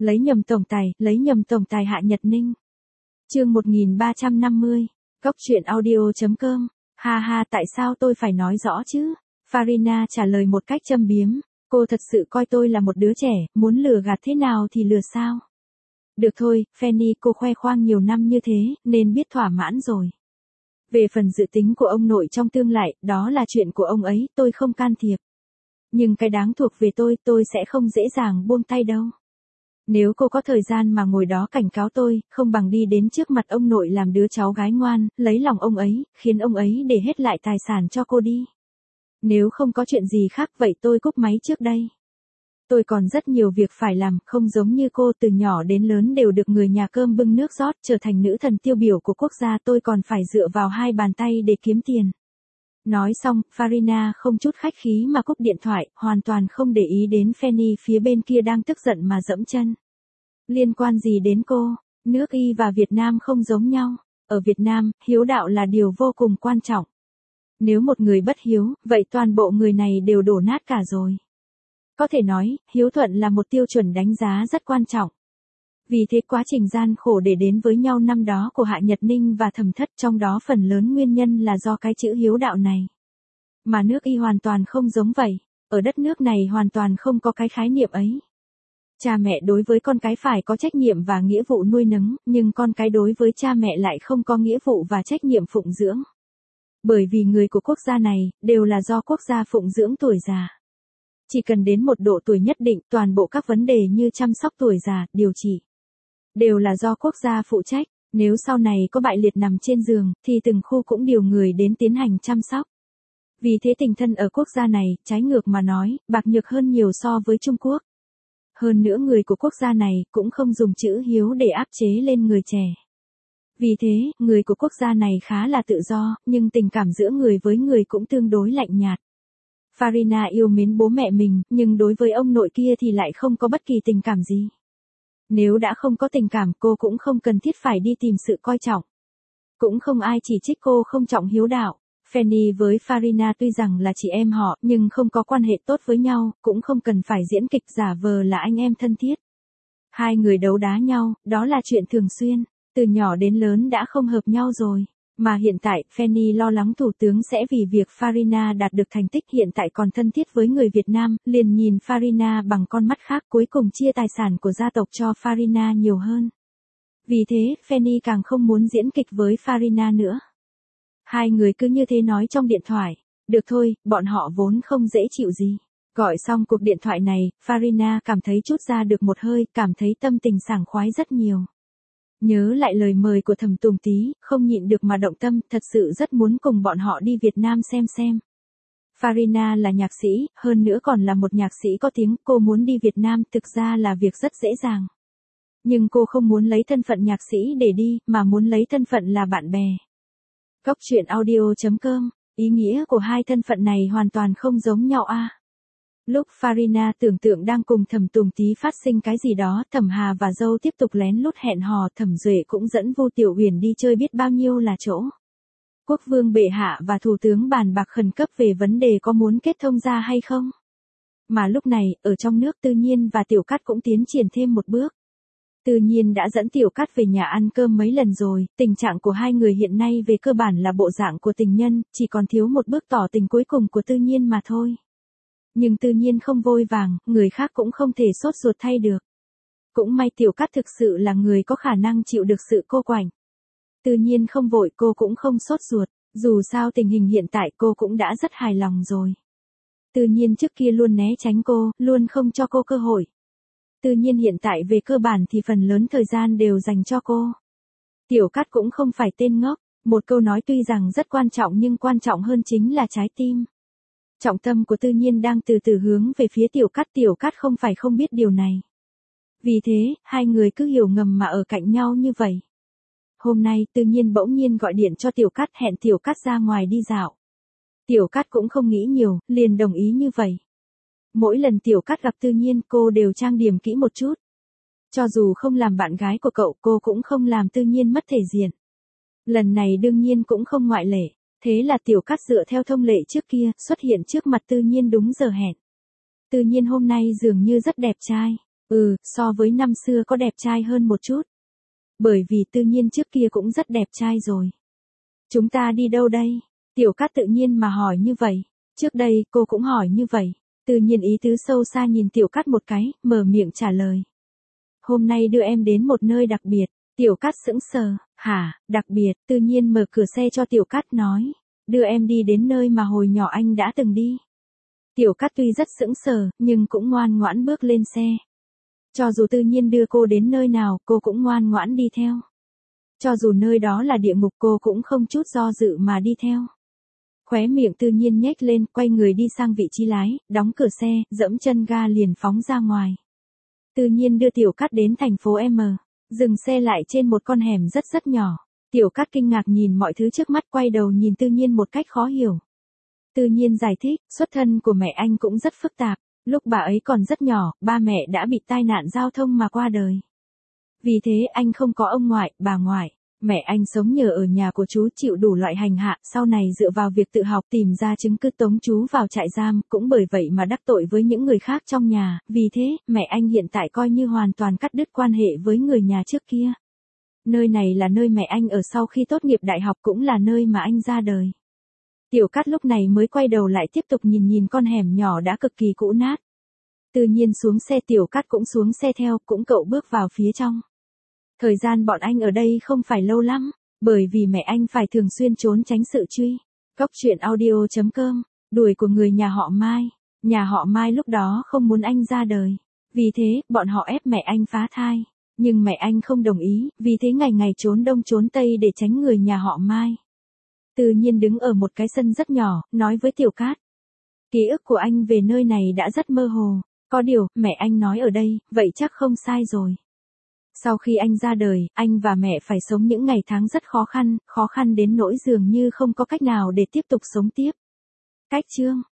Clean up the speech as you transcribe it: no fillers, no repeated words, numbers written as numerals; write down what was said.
Lấy nhầm tổng tài Hạ Nhật Ninh. Chương 1350, Góc truyện audio.com. Ha ha, tại sao tôi phải nói rõ chứ? Farina trả lời một cách châm biếm, cô thật sự coi tôi là một đứa trẻ, muốn lừa gạt thế nào thì lừa sao? Được thôi, Fanny, cô khoe khoang nhiều năm như thế, nên biết thỏa mãn rồi. Về phần dự tính của ông nội trong tương lai, đó là chuyện của ông ấy, tôi không can thiệp. Nhưng cái đáng thuộc về tôi sẽ không dễ dàng buông tay đâu. Nếu cô có thời gian mà ngồi đó cảnh cáo tôi, không bằng đi đến trước mặt ông nội làm đứa cháu gái ngoan, lấy lòng ông ấy, khiến ông ấy để hết lại tài sản cho cô đi. Nếu không có chuyện gì khác vậy tôi cúp máy trước đây. Tôi còn rất nhiều việc phải làm, không giống như cô, từ nhỏ đến lớn đều được người nhà cơm bưng nước rót, trở thành nữ thần tiêu biểu của quốc gia, tôi còn phải dựa vào hai bàn tay để kiếm tiền. Nói xong, Farina không chút khách khí mà cúp điện thoại, hoàn toàn không để ý đến Fanny phía bên kia đang tức giận mà dẫm chân. Liên quan gì đến cô? Nước Y và Việt Nam không giống nhau. Ở Việt Nam, hiếu đạo là điều vô cùng quan trọng. Nếu một người bất hiếu, vậy toàn bộ người này đều đổ nát cả rồi. Có thể nói, hiếu thuận là một tiêu chuẩn đánh giá rất quan trọng. Vì thế quá trình gian khổ để đến với nhau năm đó của Hạ Nhật Ninh và Thẩm Thất, trong đó phần lớn nguyên nhân là do cái chữ hiếu đạo này. Mà nước Y hoàn toàn không giống vậy, ở đất nước này hoàn toàn không có cái khái niệm ấy. Cha mẹ đối với con cái phải có trách nhiệm và nghĩa vụ nuôi nấng, nhưng con cái đối với cha mẹ lại không có nghĩa vụ và trách nhiệm phụng dưỡng. Bởi vì người của quốc gia này, đều là do quốc gia phụng dưỡng tuổi già. Chỉ cần đến một độ tuổi nhất định, toàn bộ các vấn đề như chăm sóc tuổi già, điều trị, đều là do quốc gia phụ trách. Nếu sau này có bại liệt nằm trên giường, thì từng khu cũng điều người đến tiến hành chăm sóc. Vì thế tình thân ở quốc gia này, trái ngược mà nói, bạc nhược hơn nhiều so với Trung Quốc. Hơn nữa người của quốc gia này cũng không dùng chữ hiếu để áp chế lên người trẻ. Vì thế, người của quốc gia này khá là tự do, nhưng tình cảm giữa người với người cũng tương đối lạnh nhạt. Farina yêu mến bố mẹ mình, nhưng đối với ông nội kia thì lại không có bất kỳ tình cảm gì. Nếu đã không có tình cảm, cô cũng không cần thiết phải đi tìm sự coi trọng. Cũng không ai chỉ trích cô không trọng hiếu đạo. Fanny với Farina tuy rằng là chị em họ, nhưng không có quan hệ tốt với nhau, cũng không cần phải diễn kịch giả vờ là anh em thân thiết. Hai người đấu đá nhau, đó là chuyện thường xuyên, từ nhỏ đến lớn đã không hợp nhau rồi. Mà hiện tại, Fanny lo lắng thủ tướng sẽ vì việc Farina đạt được thành tích hiện tại còn thân thiết với người Việt Nam, liền nhìn Farina bằng con mắt khác, cuối cùng chia tài sản của gia tộc cho Farina nhiều hơn. Vì thế, Fanny càng không muốn diễn kịch với Farina nữa. Hai người cứ như thế nói trong điện thoại. Được thôi, bọn họ vốn không dễ chịu gì. Gọi xong cuộc điện thoại này, Farina cảm thấy trút ra được một hơi, cảm thấy tâm tình sảng khoái rất nhiều. Nhớ lại lời mời của Thẩm Tùng Tý, không nhịn được mà động tâm, thật sự rất muốn cùng bọn họ đi Việt Nam xem. Farina là nhạc sĩ, hơn nữa còn là một nhạc sĩ có tiếng, cô muốn đi Việt Nam thực ra là việc rất dễ dàng. Nhưng cô không muốn lấy thân phận nhạc sĩ để đi, mà muốn lấy thân phận là bạn bè. Góc truyện audio.com, ý nghĩa của hai thân phận này hoàn toàn không giống nhau a. Lúc Farina tưởng tượng đang cùng Thẩm Tùng Tý phát sinh cái gì đó, Thẩm Hà và dâu tiếp tục lén lút hẹn hò, Thẩm Duệ cũng dẫn Vu Tiểu Uyển đi chơi biết bao nhiêu là chỗ. Quốc vương bệ hạ và thủ tướng bàn bạc khẩn cấp về vấn đề có muốn kết thông gia hay không. Mà lúc này, ở trong nước Tư Nhiên và Tiểu Cát cũng tiến triển thêm một bước. Tư Nhiên đã dẫn Tiểu Cát về nhà ăn cơm mấy lần rồi, tình trạng của hai người hiện nay về cơ bản là bộ dạng của tình nhân, chỉ còn thiếu một bước tỏ tình cuối cùng của Tư Nhiên mà thôi. Nhưng Tư Nhiên không vội vàng, người khác cũng không thể sốt ruột thay được. Cũng may Tiểu Cát thực sự là người có khả năng chịu được sự cô quạnh. Tư Nhiên không vội, cô cũng không sốt ruột, dù sao tình hình hiện tại cô cũng đã rất hài lòng rồi. Tư Nhiên trước kia luôn né tránh cô, luôn không cho cô cơ hội. Tư Nhiên hiện tại về cơ bản thì phần lớn thời gian đều dành cho cô. Tiểu Cát cũng không phải tên ngốc, một câu nói tuy rằng rất quan trọng nhưng quan trọng hơn chính là trái tim. Trọng tâm của Tư Nhiên đang từ từ hướng về phía Tiểu Cát không phải không biết điều này. Vì thế, hai người cứ hiểu ngầm mà ở cạnh nhau như vậy. Hôm nay Tư Nhiên bỗng nhiên gọi điện cho Tiểu Cát hẹn Tiểu Cát ra ngoài đi dạo. Tiểu Cát cũng không nghĩ nhiều, liền đồng ý như vậy. Mỗi lần Tiểu Cát gặp Tư Nhiên cô đều trang điểm kỹ một chút. Cho dù không làm bạn gái của cậu cô cũng không làm Tư Nhiên mất thể diện. Lần này đương nhiên cũng không ngoại lệ. Thế là Tiểu Cát dựa theo thông lệ trước kia xuất hiện trước mặt Tư Nhiên đúng giờ hẹn. Tư Nhiên hôm nay dường như rất đẹp trai. So với năm xưa có đẹp trai hơn một chút. Bởi vì Tư Nhiên trước kia cũng rất đẹp trai rồi. Chúng ta đi đâu đây? Tiểu Cát tự nhiên mà hỏi như vậy. Trước đây cô cũng hỏi như vậy. Tư Nhiên ý tứ sâu xa nhìn Tiểu Cát một cái, mở miệng trả lời. Hôm nay đưa em đến một nơi đặc biệt. Tiểu Cát sững sờ, hả, đặc biệt? Tư Nhiên mở cửa xe cho Tiểu Cát nói. Đưa em đi đến nơi mà hồi nhỏ anh đã từng đi. Tiểu Cát tuy rất sững sờ, nhưng cũng ngoan ngoãn bước lên xe. Cho dù Tư Nhiên đưa cô đến nơi nào, cô cũng ngoan ngoãn đi theo. Cho dù nơi đó là địa ngục cô cũng không chút do dự mà đi theo. Khóe miệng Tư Nhiên nhếch lên, quay người đi sang vị trí lái, đóng cửa xe, dẫm chân ga liền phóng ra ngoài. Tư Nhiên đưa Tiểu Cát đến thành phố M, dừng xe lại trên một con hẻm rất nhỏ. Tiểu Cát kinh ngạc nhìn mọi thứ trước mắt, quay đầu nhìn Tư Nhiên một cách khó hiểu. Tư Nhiên giải thích, xuất thân của mẹ anh cũng rất phức tạp. Lúc bà ấy còn rất nhỏ, ba mẹ đã bị tai nạn giao thông mà qua đời. Vì thế anh không có ông ngoại, bà ngoại. Mẹ anh sống nhờ ở nhà của chú, chịu đủ loại hành hạ, sau này dựa vào việc tự học tìm ra chứng cứ tống chú vào trại giam, cũng bởi vậy mà đắc tội với những người khác trong nhà. Vì thế, mẹ anh hiện tại coi như hoàn toàn cắt đứt quan hệ với người nhà trước kia. Nơi này là nơi mẹ anh ở sau khi tốt nghiệp đại học, cũng là nơi mà anh ra đời. Tiểu Cát lúc này mới quay đầu lại tiếp tục nhìn con hẻm nhỏ đã cực kỳ cũ nát. Tự nhiên xuống xe, Tiểu Cát cũng xuống xe theo, cũng cậu bước vào phía trong. Thời gian bọn anh ở đây không phải lâu lắm, bởi vì mẹ anh phải thường xuyên trốn tránh sự truy. Góc truyện audio.com, đuổi của người nhà họ Mai. Nhà họ Mai lúc đó không muốn anh ra đời. Vì thế, bọn họ ép mẹ anh phá thai. Nhưng mẹ anh không đồng ý, vì thế ngày ngày trốn đông trốn tây để tránh người nhà họ Mai. Tự nhiên đứng ở một cái sân rất nhỏ, nói với Tiểu Cát. Ký ức của anh về nơi này đã rất mơ hồ. Có điều, mẹ anh nói ở đây, vậy chắc không sai rồi. Sau khi anh ra đời, anh và mẹ phải sống những ngày tháng rất khó khăn đến nỗi dường như không có cách nào để tiếp tục sống tiếp. Cách chương